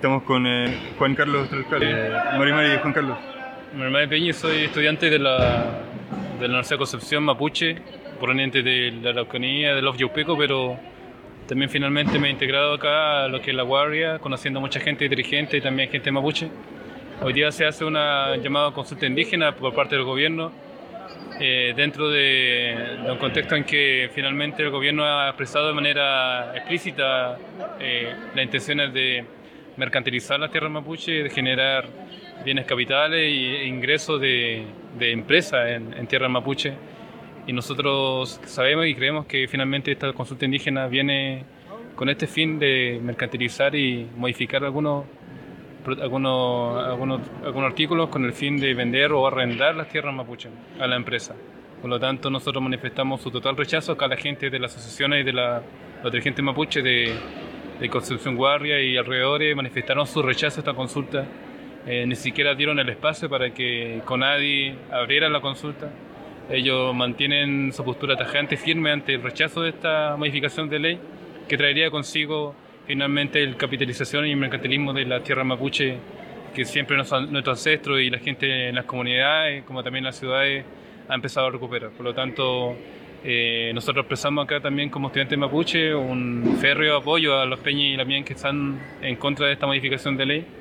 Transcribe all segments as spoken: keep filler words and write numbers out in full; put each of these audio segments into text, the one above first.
Estamos con eh, Juan Carlos Tralcal, eh, Mari Mari, Juan Carlos. Mi hermano Peña, soy estudiante de la, de la Universidad de Concepción Mapuche, proveniente de la Araucanía, de los Yaupeco, pero también finalmente me he integrado acá a lo que es La Guardia, conociendo a mucha gente dirigente y también gente mapuche. Hoy día se hace una llamada consulta indígena por parte del gobierno, eh, dentro de, de un contexto en que finalmente el gobierno ha expresado de manera explícita eh, las intenciones de mercantilizar las tierras mapuche, de generar bienes capitales e ingresos de, de empresas en, en tierras mapuche. Y nosotros sabemos y creemos que finalmente esta consulta indígena viene con este fin de mercantilizar y modificar algunos, algunos, algunos, algunos artículos con el fin de vender o arrendar las tierras mapuche a la empresa. Por lo tanto, nosotros manifestamos su total rechazo a la gente de las asociaciones y de la, los dirigentes mapuche de, de Concepción Guardia y alrededores manifestaron su rechazo a esta consulta. Eh, ni siquiera dieron el espacio para que CONADI abriera la consulta. Ellos mantienen su postura tajante y firme ante el rechazo de esta modificación de ley que traería consigo finalmente la capitalización y el mercantilismo de la tierra mapuche que siempre nuestros ancestros y la gente en las comunidades, como también en las ciudades, ha empezado a recuperar. Por lo tanto, eh, nosotros expresamos acá también como estudiantes mapuche un férreo apoyo a los Peña y Lamien que están en contra de esta modificación de ley,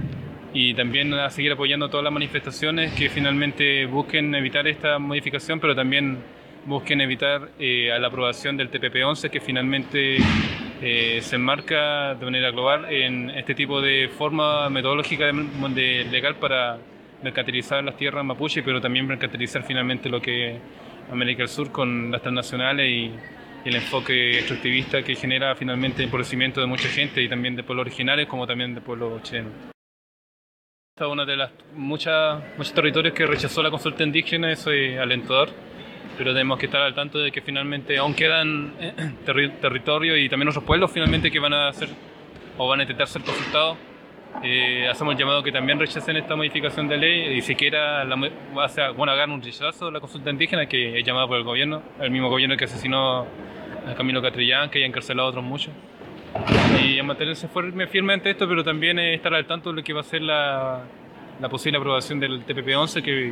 y también a seguir apoyando todas las manifestaciones que finalmente busquen evitar esta modificación, pero también busquen evitar eh, a la aprobación del T P P once, que finalmente eh, se enmarca de manera global en este tipo de forma metodológica de, de legal para mercantilizar las tierras mapuche, pero también mercantilizar finalmente lo que es América del Sur con las transnacionales y, y el enfoque extractivista que genera finalmente el empobrecimiento de mucha gente y también de pueblos originarios como también de pueblos chilenos. Esta es una de las muchas, muchos territorios que rechazó la consulta indígena, eso es alentador, pero tenemos que estar al tanto de que finalmente aún quedan terri territorios y también otros pueblos finalmente que van a hacer o van a intentar ser consultados. Eh, hacemos el llamado que también rechacen esta modificación de ley y siquiera la, bueno, hagan un rechazo a la consulta indígena que es llamada por el gobierno, el mismo gobierno que asesinó a Camilo Catrillan, que ha encarcelado a otros muchos. Y a mantenerse firme ante esto, pero también estar al tanto de lo que va a ser la, la posible aprobación del T P P once, que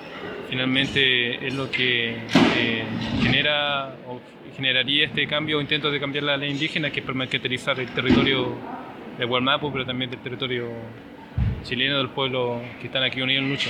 finalmente es lo que eh, genera o generaría este cambio o intento de cambiar la ley indígena, que es mercantilizar el territorio de Gualmapu, pero también del territorio chileno, del pueblo que están aquí unidos en lucha.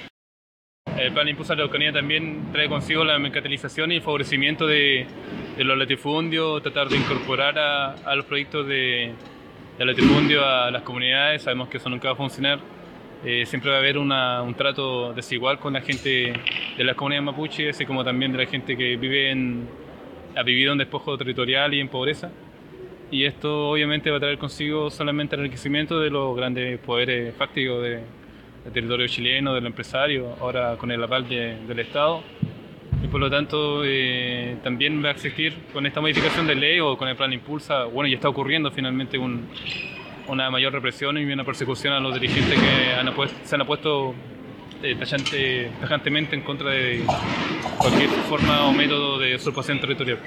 El plan Impulsa la Araucanía también trae consigo la mercantilización y el favorecimiento de, de los latifundios, tratar de incorporar a, a los proyectos de, de latifundio a las comunidades. Sabemos que eso nunca va a funcionar. Eh, siempre va a haber una, un trato desigual con la gente de las comunidades mapuche, así como también de la gente que vive en, ha vivido en despojo territorial y en pobreza. Y esto obviamente va a traer consigo solamente el enriquecimiento de los grandes poderes fácticos de del territorio chileno, del empresario, ahora con el aval de, del Estado. Y por lo tanto eh, también va a existir con esta modificación de ley o con el plan Impulsa, bueno, ya está ocurriendo finalmente un, una mayor represión y una persecución a los dirigentes que han apuesto, se han opuesto eh, tajante, tajantemente en contra de cualquier forma o método de usurpación territorial.